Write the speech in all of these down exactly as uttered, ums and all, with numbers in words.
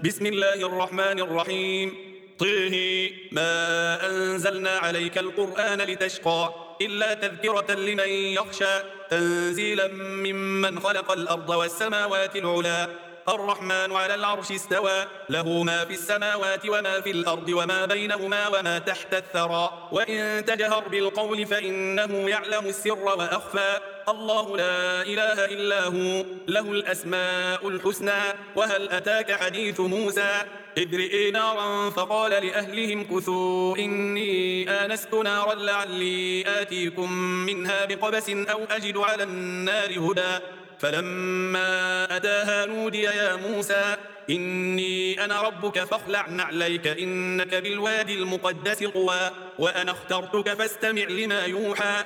بسم الله الرحمن الرحيم. طه ما أنزلنا عليك القرآن لتشقى إلا تذكرة لمن يخشى تنزيلا ممن خلق الأرض والسماوات العلا الرحمن على العرش استوى له ما في السماوات وما في الأرض وما بينهما وما تحت الثرى وإن تجهر بالقول فإنه يعلم السر وأخفى الله لا إله إلا هو له الأسماء الحسنى وهل أتاك حديث موسى إذ رئي نارا فقال لأهلهم كثوا إني آنست نارا لعلي آتيكم منها بقبس أو أجد على النار هدى فلما أتاها نودي يا موسى إني أنا ربك فاخلع نعليك إنك بالوادي المقدس طوى وأنا اخترتك فاستمع لما يوحى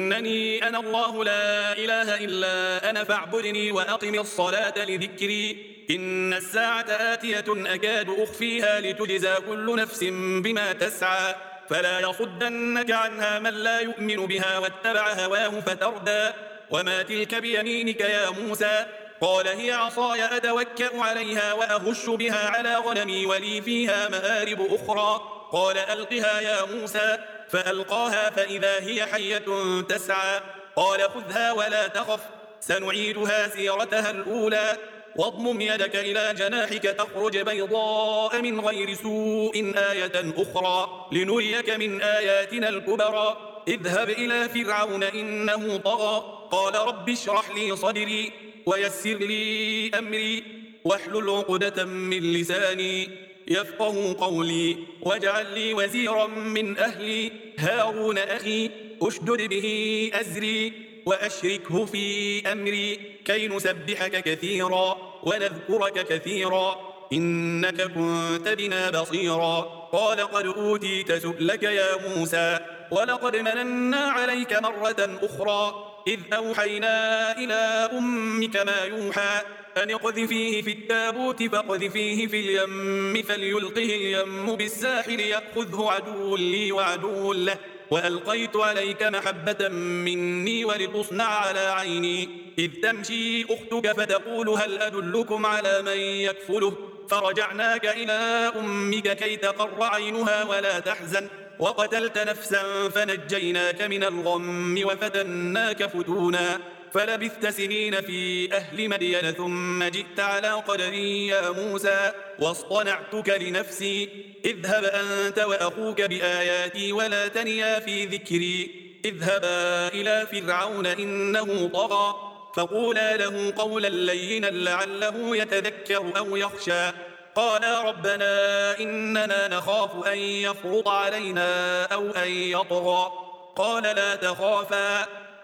إنني أنا الله لا إله إلا أنا فاعبدني وأقم الصلاة لذكري إن الساعة آتية أكاد أخفيها لتجزى كل نفس بما تسعى فلا يصدنك عنها من لا يؤمن بها واتبع هواه فتردى وما تلك بيمينك يا موسى قال هي عصاي أتوكأ عليها وأهش بها على غنمي ولي فيها مآرب أخرى قال ألقها يا موسى فألقاها فإذا هي حية تسعى قال خذها ولا تخف سنعيدها سيرتها الأولى واضمم يدك إلى جناحك تخرج بيضاء من غير سوء آية أخرى لنريك من آياتنا الكبرى اذهب إلى فرعون إنه طغى قال رب اشرح لي صدري ويسر لي أمري واحلل عقدة من لساني يفقه قولي واجعل لي وزيرا من أهلي هارون أخي أشدد به أزري وأشركه في أمري كي نسبحك كثيرا ونذكرك كثيرا إنك كنت بنا بصيرا قال قد أوتيت سؤلك يا موسى ولقد مننا عليك مرة أخرى إذ أوحينا إلى أمك ما يوحى أن اقذفيه في التابوت فاقذفيه في اليم فليلقه اليم بالساحل يأخذه عدو لي وعدو له وألقيت عليك محبة مني ولتصنع على عيني إذ تمشي أختك فتقول هل أدلكم على من يكفله فرجعناك إلى أمك كي تقر عينها ولا تحزن وقتلت نفسا فنجيناك من الغم وفتناك فتونا فلبثت سنين في أهل مدين ثم جئت على قدري يا موسى واصطنعتك لنفسي اذهب أنت وأخوك بآياتي ولا تنيا في ذكري اذهبا إلى فرعون إنه طغى فقولا له قولا لينا لعله يتذكر أو يخشى قالا ربنا إننا نخاف أن يفرط علينا أو أن يطغى قال لا تخافا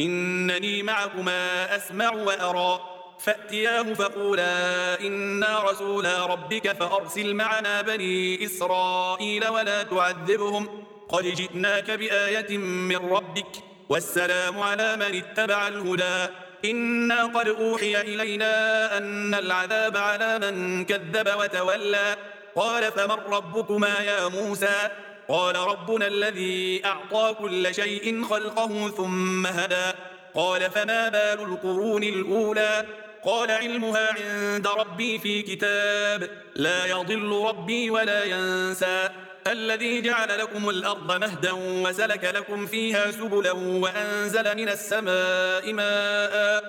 إنني معكما أسمع وأرى فأتياه فقولا إنا رسولا ربك فأرسل معنا بني إسرائيل ولا تعذبهم قد جئناك بآية من ربك والسلام على من اتبع الهدى إنا قد أوحي إلينا أن العذاب على من كذب وتولى قال فمن ربكما يا موسى قال ربنا الذي أعطى كل شيء خلقه ثم هدى قال فما بال القرون الأولى قال علمها عند ربي في كتاب لا يضل ربي ولا ينسى الذي جعل لكم الأرض مهدا وسلك لكم فيها سبلا وأنزل من السماء ماء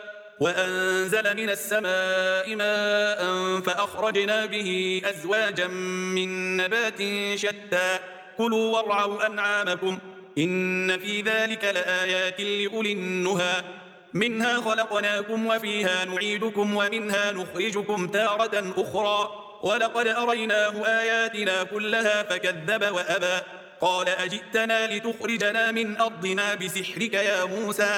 وأنزل من السماء ماء فأخرجنا به أزواجا من نبات شتى كلوا وارعوا أنعامكم إن في ذلك لآيات لأولي النهى منها خلقناكم وفيها نعيدكم ومنها نخرجكم تارة أخرى ولقد أريناه آياتنا كلها فكذب وأبى قال أجئتنا لتخرجنا من أرضنا بسحرك يا موسى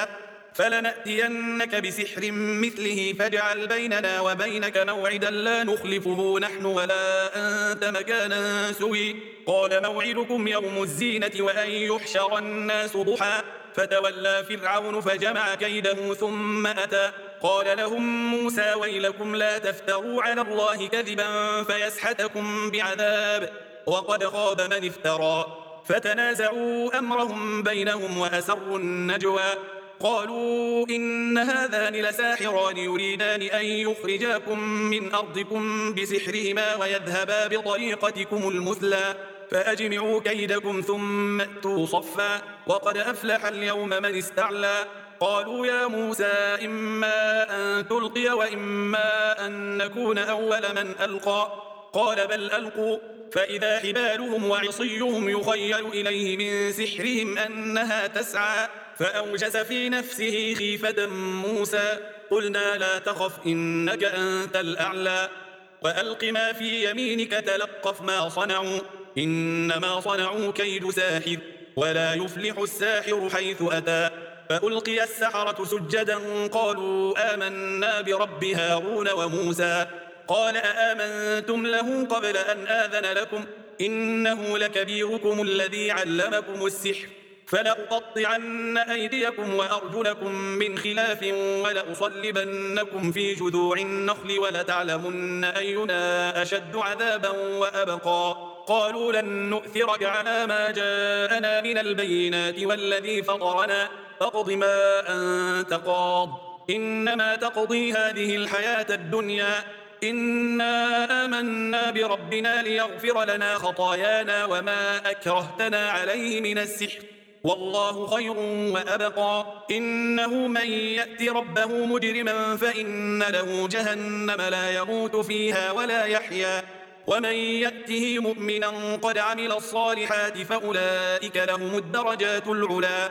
فلنأتينك بسحر مثله فاجعل بيننا وبينك موعدا لا نخلفه نحن ولا أنت مكانا سوي قال موعدكم يوم الزينة وأن يحشر الناس ضحى فتولى فرعون فجمع كيده ثم أتى قال لهم موسى ويلكم لا تفتروا على الله كذبا فيسحتكم بعذاب وقد خاب من افترى فتنازعوا أمرهم بينهم وأسروا النجوى قالوا إن هذان لساحران يريدان أن يخرجاكم من أرضكم بسحرهما ويذهبا بطريقتكم المثلى فأجمعوا كيدكم ثم أتوا صفا وقد أفلح اليوم من استعلى. قالوا يا موسى إما أن تلقي وإما أن نكون أول من ألقى قال بل ألقوا فإذا حبالهم وعصيهم يخيل إليه من سحرهم أنها تسعى فأوجس في نفسه خيفة موسى قلنا لا تخف إنك أنت الأعلى وألق ما في يمينك تلقف ما صنعوا إنما صنعوا كيد ساحر ولا يفلح الساحر حيث أتى. فألقي السحرة سجدا قالوا آمنا برب هارون وموسى قال أآمنتم له قبل أن آذن لكم إنه لكبيركم الذي علمكم السحر فلأقطعن أيديكم وأرجلكم من خلاف ولأصلبنكم في جذوع النخل ولتعلمن أينا أشد عذابا وأبقى. قالوا لن نؤثرك على ما جاءنا من البينات والذي فطرنا فاقض ما أنت قاض إنما تقضي هذه الحياة الدنيا إنا آمنا بربنا ليغفر لنا خطايانا وما أكرهتنا عليه من السحر والله خير وأبقى. إنه من يأت ربه مجرما فإن له جهنم لا يموت فيها ولا يحيا ومن يأته مؤمنا قد عمل الصالحات فأولئك لهم الدرجات العلا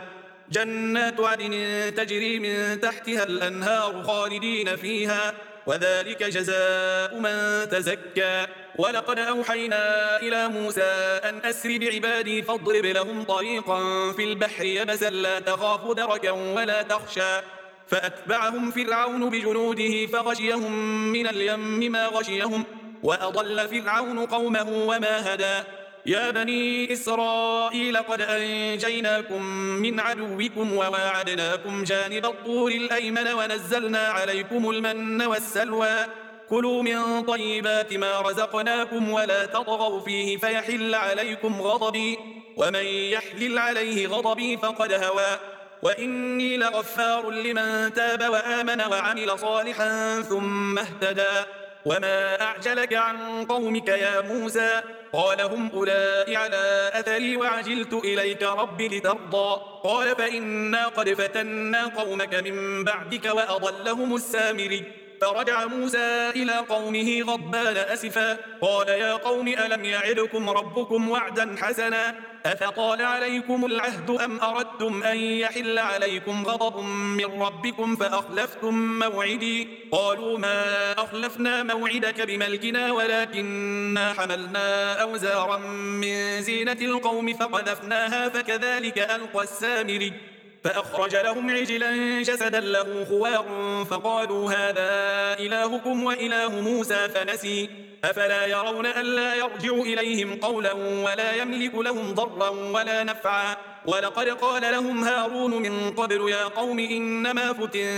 جنات عدن تجري من تحتها الأنهار خالدين فيها وذلك جزاء من تزكى. ولقد أوحينا إلى موسى أن أسر بعبادي فاضرب لهم طريقا في البحر يبسا لا تخاف دركا ولا تخشى فأتبعهم فرعون بجنوده فغشيهم من اليم ما غشيهم وأضل فرعون قومه وما هدى. يا بني إسرائيل قد أنجيناكم من عدوكم وواعدناكم جانب الطور الأيمن ونزلنا عليكم المن والسلوى كلوا من طيبات ما رزقناكم ولا تطغوا فيه فيحل عليكم غضبي ومن يحلل عليه غضبي فقد هوى وإني لغفار لمن تاب وآمن وعمل صالحا ثم اهتدى. وما أعجلك عن قومك يا موسى قال هم أولئك على أثري وعجلت إليك رب لترضى قال فإنا قد فتنا قومك من بعدك وأضلهم السامري. فرجع موسى إلى قومه غضبان أسفا قال يا قوم ألم يعدكم ربكم وعدا حسنا أفطال عليكم العهد أم أردتم أن يحل عليكم غضب من ربكم فأخلفتم موعدي قالوا ما أخلفنا موعدك بملكنا ولكننا حملنا أوزارا من زينة القوم فقذفناها فكذلك ألقى السامري فأخرج لهم عجلا جسدا له خوار فقالوا هذا إلهكم وإله موسى فنسي أفلا يرون ألا يرجع إليهم قولا ولا يملك لهم ضرا ولا نفعا. ولقد قال لهم هارون من قبل يا قوم إنما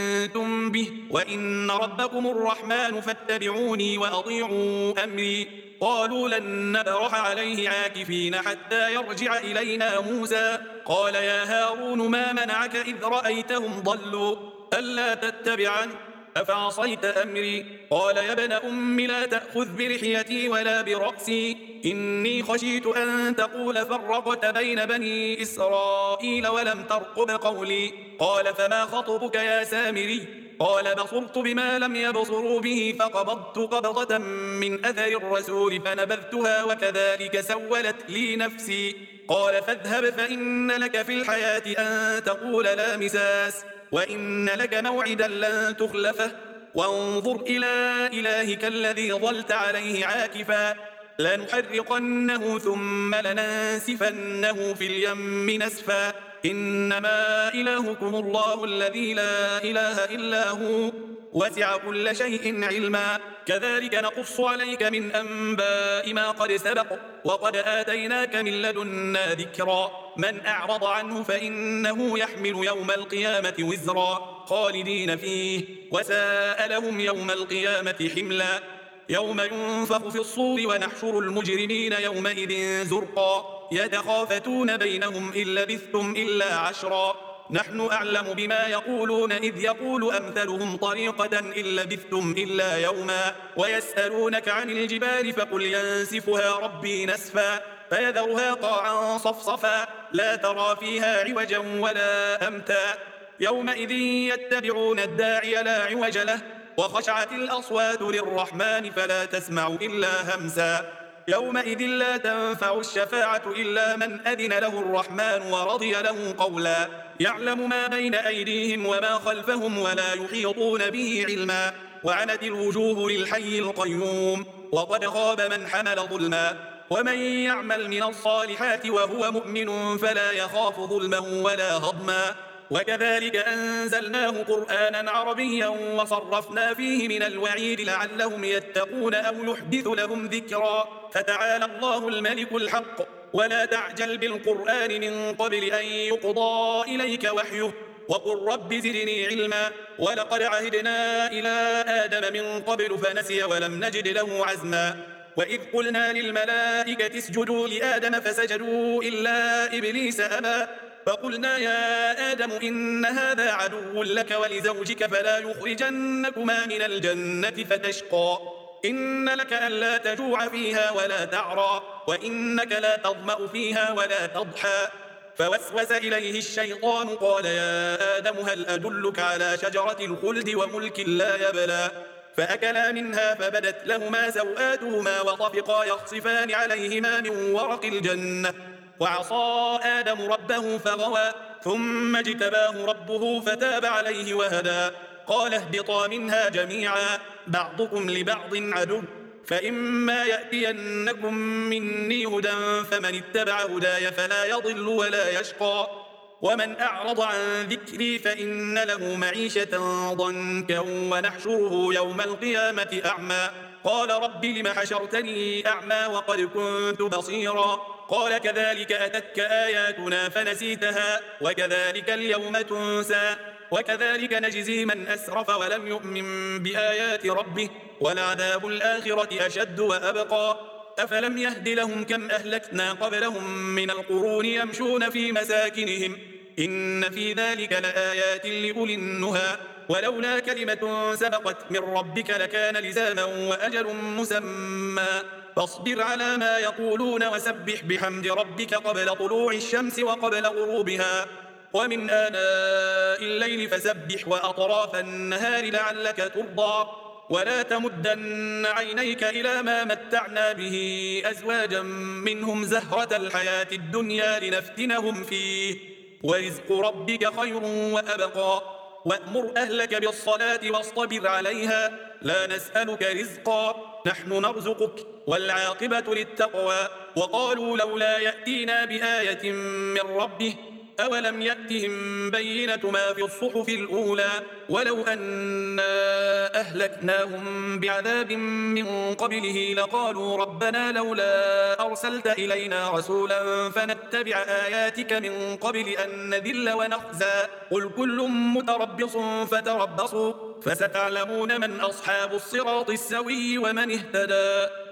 فتنتم به وإن ربكم الرحمن فاتبعوني وأطيعوا أمري قالوا لن نبرح عليه عاكفين حتى يرجع إلينا موسى قال يا هارون ما منعك إذ رأيتهم ضلوا ألا تتبعن أفعصيت أمري قال يا ابن أم لا تأخذ برحيتي ولا برأسي إني خشيت أن تقول فرقت بين بني إسرائيل ولم ترقب قولي قال فما خطبك يا سامري قال بصرت بما لم يبصروا به فقبضت قبضة من أثر الرسول فنبذتها وكذلك سولت لي نفسي قال فاذهب فإن لك في الحياة أن تقول لا مساس وإن لك موعدا لن تخلفه وانظر إلى إلهك الذي ظلت عليه عاكفا لنحرقنه ثم لننسفنه في اليم نسفا إنما إلهكم الله الذي لا إله إلا هو وسع كل شيء علما كذلك نقص عليك من أنباء ما قد سبق وقد آتيناك من لدنا ذكرا من أعرض عنه فإنه يحمل يوم القيامة وزرا خالدين فيه وساء لهم يوم القيامة حملا يوم ينفخ في الصور ونحشر المجرمين يومئذ زرقا يتخافتون بينهم إن لبثتم إلا عشرا نحن أعلم بما يقولون إذ يقول أمثلهم طريقة إن لبثتم إلا يوما ويسألونك عن الجبال فقل ينسفها ربي نسفا فيذرها قاعا صفصفا لا ترى فيها عوجا ولا أمتا يومئذ يتبعون الداعي لا عوج له وخشعت الأصوات للرحمن فلا تسمع إلا همسا يومئذ لا تنفع الشفاعة إلا من أذن له الرحمن ورضي له قولا يعلم ما بين أيديهم وما خلفهم ولا يحيطون به علما وعنت الوجوه للحي القيوم وقد خاب من حمل ظلما ومن يعمل من الصالحات وهو مؤمن فلا يخاف ظلما ولا هضما وكذلك أنزلناه قرآنا عربيا وصرفنا فيه من الوعيد لعلهم يتقون أو يحدث لهم ذكرا فتعالى الله الملك الحق ولا تعجل بالقرآن من قبل أن يقضى إليك وحيه وقل رب زدني علما ولقد عهدنا إلى آدم من قبل فنسي ولم نجد له عزما وإذ قلنا للملائكة اسجدوا لآدم فسجدوا إلا إبليس أبى فقلنا يا آدم إن هذا عدو لك ولزوجك فلا يخرجنكما من الجنة فتشقى إن لك ألا تجوع فيها ولا تعرى وإنك لا تظمأ فيها ولا تضحى فوسوس إليه الشيطان قال يا آدم هل أدلك على شجرة الخلد وملك لا يبلى فأكلا منها فبدت لهما سوآتهما وطفقا يخصفان عليهما من ورق الجنة وعصى آدم ربه فغوى ثم اجتباه ربه فتاب عليه وهدى قال اهبطا منها جميعا بعضكم لبعض عدو فإما يأتينكم مني هدى فمن اتبع هداي فلا يضل ولا يشقى ومن أعرض عن ذكري فإن له معيشة ضنكا ونحشره يوم القيامة أعمى قال رب لم حشرتني أعمى وقد كنت بصيرا قال كذلك أتتك آياتنا فنسيتها وكذلك اليوم تنسى وكذلك نجزي من أسرف ولم يؤمن بآيات ربه ولعذاب الآخرة أشد وأبقى أفلم يهد لهم كم أهلكنا قبلهم من القرون يمشون في مساكنهم إن في ذلك لآيات لأولي النهى ولولا كلمة سبقت من ربك لكان لزاما وأجل مسمى فاصبر على ما يقولون وسبح بحمد ربك قبل طلوع الشمس وقبل غروبها ومن آناء الليل فسبح وأطراف النهار لعلك ترضى ولا تمدن عينيك إلى ما متعنا به أزواجا منهم زهرة الحياة الدنيا لنفتنهم فيه ورزق ربك خير وأبقى وأمر أهلك بالصلاة واصطبر عليها لا نسألك رزقا نحن نرزقك والعاقبة للتقوى وقالوا لولا يأتينا بآية من ربه أولم يأتهم بينة ما في الصحف الأولى ولو أنا أهلكناهم بعذاب من قبله لقالوا ربنا لولا أرسلت إلينا رسولا فنتبع آياتك من قبل أن نذل ونخزى قل كل متربص فتربصوا فستعلمون من أصحاب الصراط السوي ومن اهتدى